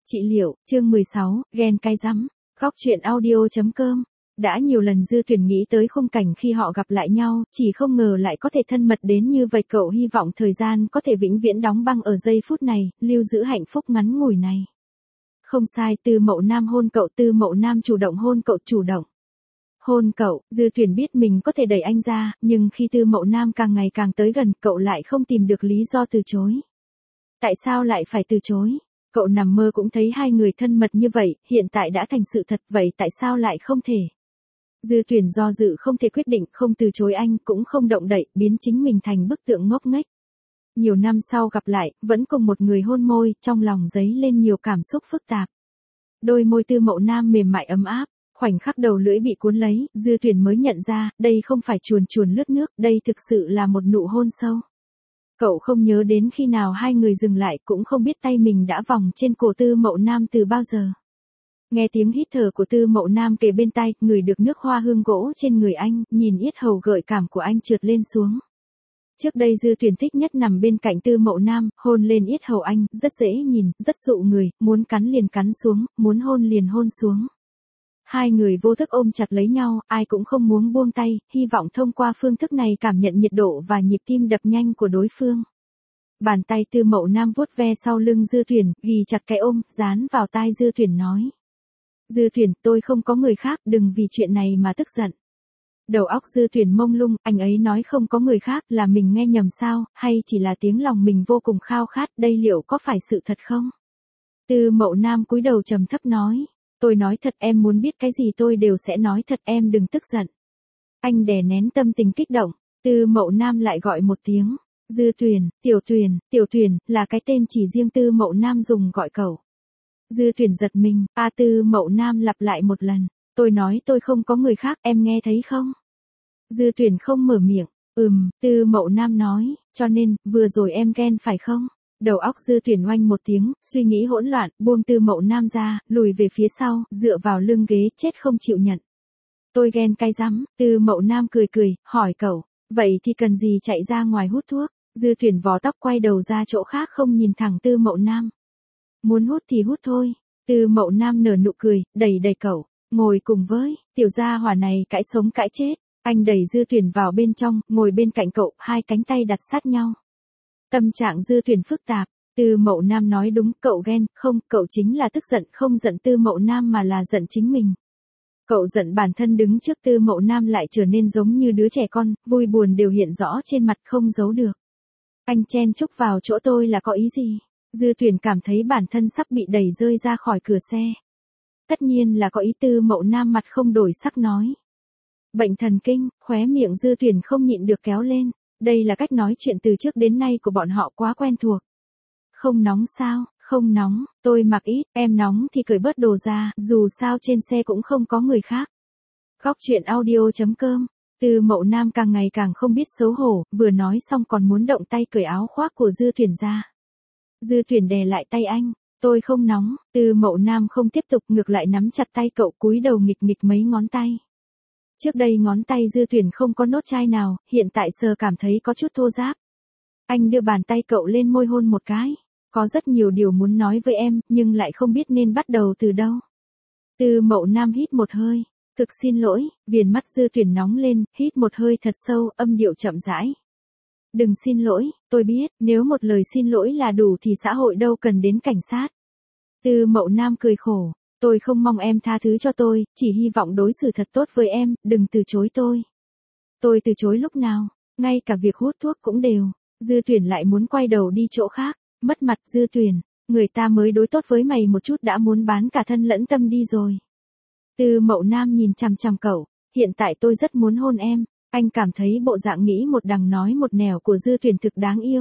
Trị liệu, chương 16, ghen cay rắm. Góc truyện audio.com. Đã nhiều lần Dư Tuyển nghĩ tới khung cảnh khi họ gặp lại nhau, chỉ không ngờ lại có thể thân mật đến như vậy. Cậu hy vọng thời gian có thể vĩnh viễn đóng băng ở giây phút này, lưu giữ hạnh phúc ngắn ngủi này. Không sai, Tư Mậu Nam hôn cậu, Tư Mậu Nam chủ động hôn cậu, chủ động hôn cậu. Dư Tuyển biết mình có thể đẩy anh ra, nhưng khi Tư Mậu Nam càng ngày càng tới gần, cậu lại không tìm được lý do từ chối. Tại sao lại phải từ chối? Cậu nằm mơ cũng thấy hai người thân mật như vậy, hiện tại đã thành sự thật, vậy tại sao lại không thể? Dư Tuyển do dự không thể quyết định, không từ chối anh, cũng không động đậy, biến chính mình thành bức tượng ngốc nghếch. Nhiều năm sau gặp lại, vẫn cùng một người hôn môi, trong lòng dấy lên nhiều cảm xúc phức tạp. Đôi môi Tư Mậu Nam mềm mại ấm áp, khoảnh khắc đầu lưỡi bị cuốn lấy, Dư Tuyển mới nhận ra, đây không phải chuồn chuồn lướt nước, đây thực sự là một nụ hôn sâu. Cậu không nhớ đến khi nào hai người dừng lại, cũng không biết tay mình đã vòng trên cổ Tư Mậu Nam từ bao giờ. Nghe tiếng hít thở của Tư Mậu Nam kề bên tai, ngửi được nước hoa hương gỗ trên người anh, nhìn yết hầu gợi cảm của anh trượt lên xuống. Trước đây Dư Tuyển thích nhất nằm bên cạnh Tư Mậu Nam, hôn lên yết hầu anh, rất dễ nhìn, rất dụ người, muốn cắn liền cắn xuống, muốn hôn liền hôn xuống. Hai người vô thức ôm chặt lấy nhau, ai cũng không muốn buông tay, hy vọng thông qua phương thức này cảm nhận nhiệt độ và nhịp tim đập nhanh của đối phương. Bàn tay Tư Mậu Nam vuốt ve sau lưng Dư Tuyển, ghì chặt cái ôm, dán vào tai Dư Tuyển nói. Dư Tuyển, tôi không có người khác, đừng vì chuyện này mà tức giận. Đầu óc Dư Tuyển mông lung, anh ấy nói không có người khác, là mình nghe nhầm sao, hay chỉ là tiếng lòng mình vô cùng khao khát, đây liệu có phải sự thật không? Tư Mậu Nam cúi đầu trầm thấp nói. Tôi nói thật, em muốn biết cái gì tôi đều sẽ nói thật, em đừng tức giận. Anh đè nén tâm tình kích động, Tư Mậu Nam lại gọi một tiếng. Dư Tuyển, Tiểu Tuyển, là cái tên chỉ riêng Tư Mậu Nam dùng gọi cậu. Dư Tuyển giật mình, Tư Mậu Nam lặp lại một lần. Tôi nói tôi không có người khác, em nghe thấy không? Dư Tuyển không mở miệng, Tư Mậu Nam nói, cho nên, vừa rồi em ghen phải không? Đầu óc Dư Tuyển oanh một tiếng, suy nghĩ hỗn loạn, buông Tư Mậu Nam ra, lùi về phía sau, dựa vào lưng ghế, chết không chịu nhận. Tôi ghen cay rắm, Tư Mậu Nam cười, hỏi cậu, vậy thì cần gì chạy ra ngoài hút thuốc? Dư Tuyển vò tóc quay đầu ra chỗ khác không nhìn thẳng Tư Mậu Nam. Muốn hút thì hút thôi. Tư Mậu Nam nở nụ cười, đẩy cậu, ngồi cùng với, tiểu gia hỏa này cãi sống cãi chết. Anh đẩy Dư Tuyển vào bên trong, ngồi bên cạnh cậu, hai cánh tay đặt sát nhau. Tâm trạng Dư Tuyển phức tạp, Tư Mậu Nam nói đúng, cậu ghen, không, cậu chính là tức giận, không giận Tư Mậu Nam mà là giận chính mình. Cậu giận bản thân đứng trước Tư Mậu Nam lại trở nên giống như đứa trẻ con, vui buồn đều hiện rõ trên mặt không giấu được. Anh chen chúc vào chỗ tôi là có ý gì? Dư Tuyển cảm thấy bản thân sắp bị đẩy rơi ra khỏi cửa xe. Tất nhiên là có ý. Tư Mậu Nam mặt không đổi sắc nói. Bệnh thần kinh, khóe miệng Dư Tuyển không nhịn được kéo lên. Đây là cách nói chuyện từ trước đến nay của bọn họ quá quen thuộc. Không nóng sao? Không nóng, tôi mặc ít, em nóng thì cởi bớt đồ ra, dù sao trên xe cũng không có người khác. Góc truyện audio.com. Tư Mậu Nam càng ngày càng không biết xấu hổ, vừa nói xong còn muốn động tay cởi áo khoác của Dư Tuyển ra. Dư Tuyển đè lại tay anh, tôi không nóng. Tư Mậu Nam không tiếp tục, ngược lại nắm chặt tay cậu, cúi đầu nghịch mấy ngón tay. Trước đây ngón tay Dư Tuyển không có nốt chai nào, hiện tại sờ cảm thấy có chút thô ráp. Anh đưa bàn tay cậu lên môi hôn một cái. Có rất nhiều điều muốn nói với em, nhưng lại không biết nên bắt đầu từ đâu. Tư Mậu Nam hít một hơi. Thực xin lỗi, viền mắt Dư Tuyển nóng lên, hít một hơi thật sâu, âm điệu chậm rãi. Đừng xin lỗi, tôi biết, nếu một lời xin lỗi là đủ thì xã hội đâu cần đến cảnh sát. Tư Mậu Nam cười khổ. Tôi không mong em tha thứ cho tôi, chỉ hy vọng đối xử thật tốt với em, đừng từ chối tôi. Tôi từ chối lúc nào, ngay cả việc hút thuốc cũng đều. Dư Tuyển lại muốn quay đầu đi chỗ khác, mất mặt. Dư Tuyển, người ta mới đối tốt với mày một chút đã muốn bán cả thân lẫn tâm đi rồi. Tư Mậu Nam nhìn chằm chằm cậu, hiện tại tôi rất muốn hôn em. Anh cảm thấy bộ dạng nghĩ một đằng nói một nẻo của Dư Tuyển thực đáng yêu.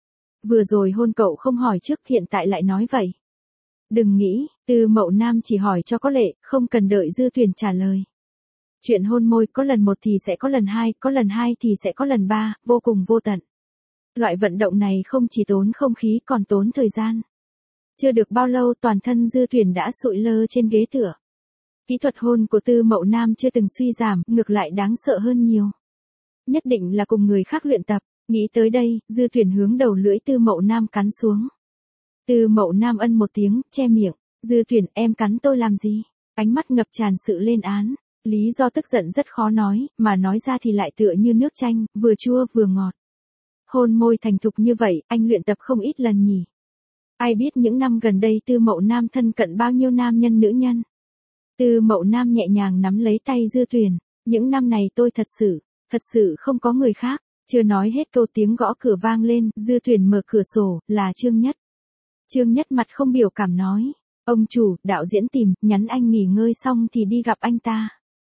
Vừa rồi hôn cậu không hỏi trước, hiện tại lại nói vậy. Đừng nghĩ, Tư Mậu Nam chỉ hỏi cho có lệ, không cần đợi Dư Tuyển trả lời. Chuyện hôn môi có lần một thì sẽ có lần hai, có lần hai thì sẽ có lần ba, vô cùng vô tận. Loại vận động này không chỉ tốn không khí còn tốn thời gian. Chưa được bao lâu toàn thân Dư Tuyển đã sụi lơ trên ghế tựa. Kỹ thuật hôn của Tư Mậu Nam chưa từng suy giảm, ngược lại đáng sợ hơn nhiều. Nhất định là cùng người khác luyện tập. Nghĩ tới đây, Dư Tuyển hướng đầu lưỡi Tư Mậu Nam cắn xuống. Tư Mậu Nam ân một tiếng, che miệng. Dư Tuyển, em cắn tôi làm gì? Ánh mắt ngập tràn sự lên án. Lý do tức giận rất khó nói, mà nói ra thì lại tựa như nước chanh, vừa chua vừa ngọt. Hôn môi thành thục như vậy, anh luyện tập không ít lần nhỉ. Ai biết những năm gần đây Tư Mậu Nam thân cận bao nhiêu nam nhân nữ nhân. Tư Mậu Nam nhẹ nhàng nắm lấy tay Dư Tuyển. Những năm này tôi thật sự không có người khác. Chưa nói hết câu tiếng gõ cửa vang lên, Dư Tuyển mở cửa sổ, là Trương Nhất. Trương Nhất mặt không biểu cảm nói. Ông chủ, đạo diễn tìm, nhắn anh nghỉ ngơi xong thì đi gặp anh ta.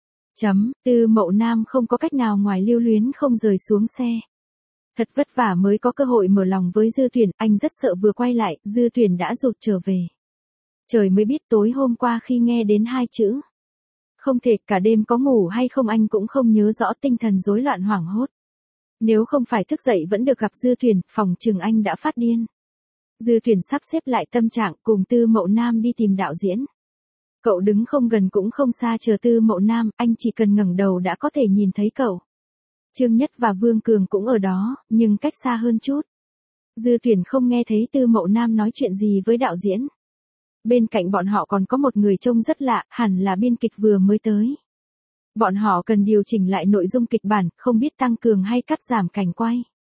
Tư Mậu Nam không có cách nào ngoài lưu luyến không rời xuống xe. Thật vất vả mới có cơ hội mở lòng với Dư Tuyển, anh rất sợ vừa quay lại, Dư Tuyển đã rụt trở về. Trời mới biết tối hôm qua khi nghe đến hai chữ. Không thể, cả đêm có ngủ hay không anh cũng không nhớ rõ, tinh thần rối loạn hoảng hốt. Nếu không phải thức dậy vẫn được gặp Dư Tuyển, phòng chừng anh đã phát điên. Dư Tuyển sắp xếp lại tâm trạng cùng Tư Mậu Nam đi tìm đạo diễn. Cậu đứng không gần cũng không xa chờ Tư Mậu Nam, anh chỉ cần ngẩng đầu đã có thể nhìn thấy cậu. Trương Nhất và Vương Cường cũng ở đó, nhưng cách xa hơn chút. Dư Tuyển không nghe thấy Tư Mậu Nam nói chuyện gì với đạo diễn. Bên cạnh bọn họ còn có một người trông rất lạ, hẳn là biên kịch vừa mới tới. Bọn họ cần điều chỉnh lại nội dung kịch bản, không biết tăng cường hay cắt giảm cảnh quay.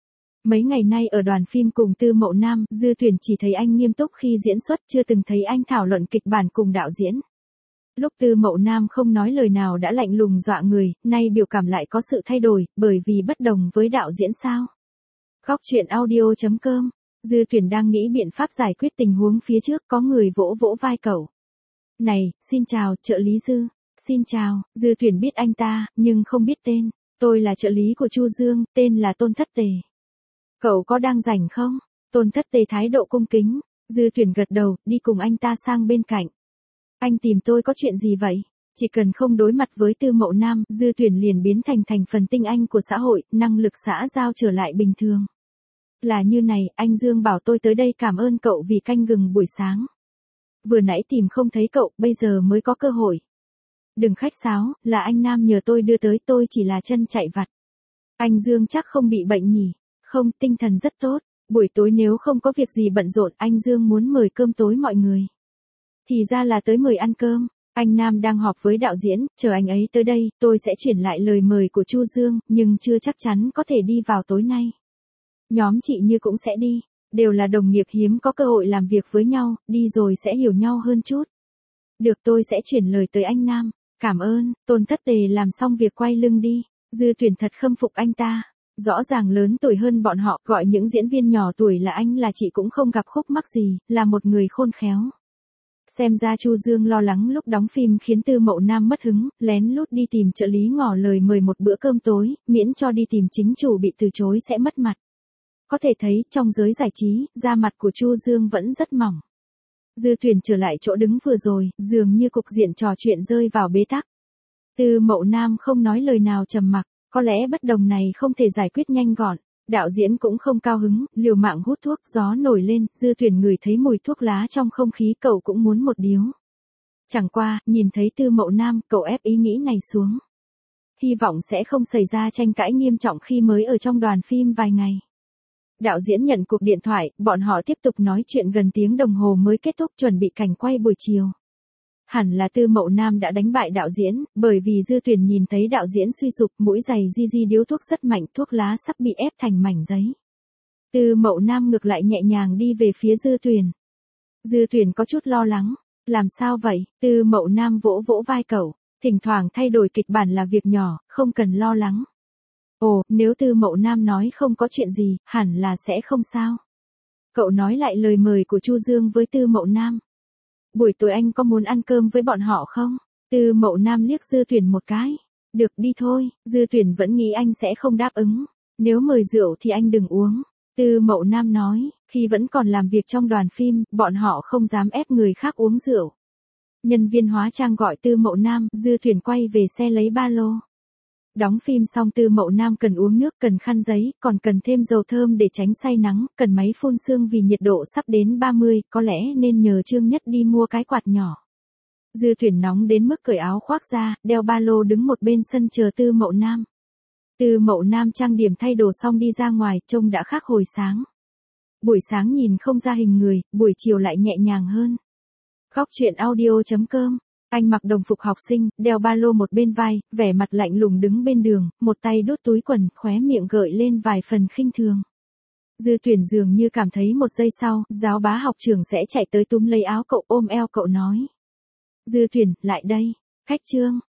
Mấy ngày nay ở đoàn phim cùng Tư Mậu Nam, Dư Tuyển chỉ thấy anh nghiêm túc khi diễn xuất, chưa từng thấy anh thảo luận kịch bản cùng đạo diễn. Lúc Tư Mậu Nam không nói lời nào đã lạnh lùng dọa người, nay biểu cảm lại có sự thay đổi, bởi vì bất đồng với đạo diễn sao. Góc truyện audio.com. Dư Tuyển đang nghĩ biện pháp giải quyết tình huống phía trước, có người vỗ vỗ vai cậu. Này, xin chào, trợ lý Dư. Xin chào, Dư Tuyển biết anh ta, nhưng không biết tên. Tôi là trợ lý của Chu Dương, tên là Tôn Thất Tề. Cậu có đang rảnh không? Tôn Thất Tề thái độ cung kính. Dư Tuyển gật đầu, đi cùng anh ta sang bên cạnh. Anh tìm tôi có chuyện gì vậy? Chỉ cần không đối mặt với Tư Mậu Nam, Dư Tuyển liền biến thành phần tinh anh của xã hội, năng lực xã giao trở lại bình thường. Là như này, anh Dương bảo tôi tới đây cảm ơn cậu vì canh gừng buổi sáng. Vừa nãy tìm không thấy cậu, bây giờ mới có cơ hội. Đừng khách sáo, là anh Nam nhờ tôi đưa tới, tôi chỉ là chân chạy vặt. Anh Dương chắc không bị bệnh nhỉ? Không, tinh thần rất tốt. Buổi tối nếu không có việc gì bận rộn, anh Dương muốn mời cơm tối mọi người. Thì ra là tới mời ăn cơm. Anh Nam đang họp với đạo diễn, chờ anh ấy tới đây, tôi sẽ chuyển lại lời mời của Chu Dương, nhưng chưa chắc chắn có thể đi vào tối nay. Nhóm chị Như cũng sẽ đi, đều là đồng nghiệp hiếm có cơ hội làm việc với nhau, đi rồi sẽ hiểu nhau hơn chút. Được, tôi sẽ chuyển lời tới anh Nam. Cảm ơn. Tôn Thất Tề làm xong việc quay lưng đi. Dư Tuyển thật khâm phục anh ta. Rõ ràng lớn tuổi hơn bọn họ, gọi những diễn viên nhỏ tuổi là anh là chị cũng không gặp khúc mắc gì, là một người khôn khéo. Xem ra Chu Dương lo lắng lúc đóng phim khiến Tư Mậu Nam mất hứng, lén lút đi tìm trợ lý ngỏ lời mời một bữa cơm tối, miễn cho đi tìm chính chủ bị từ chối sẽ mất mặt. Có thể thấy, trong giới giải trí, da mặt của Chu Dương vẫn rất mỏng. Dư Tuyển trở lại chỗ đứng vừa rồi, dường như cục diện trò chuyện rơi vào bế tắc. Tư Mậu Nam không nói lời nào, trầm mặc, có lẽ bất đồng này không thể giải quyết nhanh gọn. Đạo diễn cũng không cao hứng, liều mạng hút thuốc, gió nổi lên, Dư Tuyển ngửi thấy mùi thuốc lá trong không khí, cậu cũng muốn một điếu. Chẳng qua, nhìn thấy Tư Mậu Nam, cậu ép ý nghĩ này xuống. Hy vọng sẽ không xảy ra tranh cãi nghiêm trọng khi mới ở trong đoàn phim vài ngày. Đạo diễn nhận cuộc điện thoại, bọn họ tiếp tục nói chuyện gần tiếng đồng hồ mới kết thúc, chuẩn bị cảnh quay buổi chiều. Hẳn là Tư Mậu Nam đã đánh bại đạo diễn, bởi vì Dư Tuyển nhìn thấy đạo diễn suy sụp, mũi giày di điếu thuốc rất mạnh, thuốc lá sắp bị ép thành mảnh giấy. Tư Mậu Nam ngược lại nhẹ nhàng đi về phía Dư Tuyển. Dư Tuyển có chút lo lắng. Làm sao vậy? Tư Mậu Nam vỗ vỗ vai cậu. Thỉnh thoảng thay đổi kịch bản là việc nhỏ, không cần lo lắng. Ồ, nếu Tư Mậu Nam nói không có chuyện gì, hẳn là sẽ không sao. Cậu nói lại lời mời của Chu Dương với Tư Mậu Nam. Buổi tối anh có muốn ăn cơm với bọn họ không? Tư Mậu Nam liếc Dư Tuyển một cái. Được, đi thôi. Dư Tuyển vẫn nghĩ anh sẽ không đáp ứng. Nếu mời rượu thì anh đừng uống. Tư Mậu Nam nói, khi vẫn còn làm việc trong đoàn phim, bọn họ không dám ép người khác uống rượu. Nhân viên hóa trang gọi Tư Mậu Nam, Dư Tuyển quay về xe lấy ba lô. Đóng phim xong Tư Mậu Nam cần uống nước, cần khăn giấy, còn cần thêm dầu thơm để tránh say nắng, cần máy phun sương vì nhiệt độ sắp đến 30, có lẽ nên nhờ Trương Nhất đi mua cái quạt nhỏ. Dư Tuyển nóng đến mức cởi áo khoác ra, đeo ba lô đứng một bên sân chờ Tư Mậu Nam. Tư Mậu Nam trang điểm thay đồ xong đi ra ngoài, trông đã khác hồi sáng. Buổi sáng nhìn không ra hình người, buổi chiều lại nhẹ nhàng hơn. Góc chuyện audio.com. Anh mặc đồng phục học sinh, đeo ba lô một bên vai, vẻ mặt lạnh lùng đứng bên đường, một tay đút túi quần, khóe miệng gợi lên vài phần khinh thường. Dư Tuyển dường như cảm thấy một giây sau, giáo bá học trưởng sẽ chạy tới túm lấy áo cậu, ôm eo cậu nói. Dư Tuyển, lại đây. Khách Trương.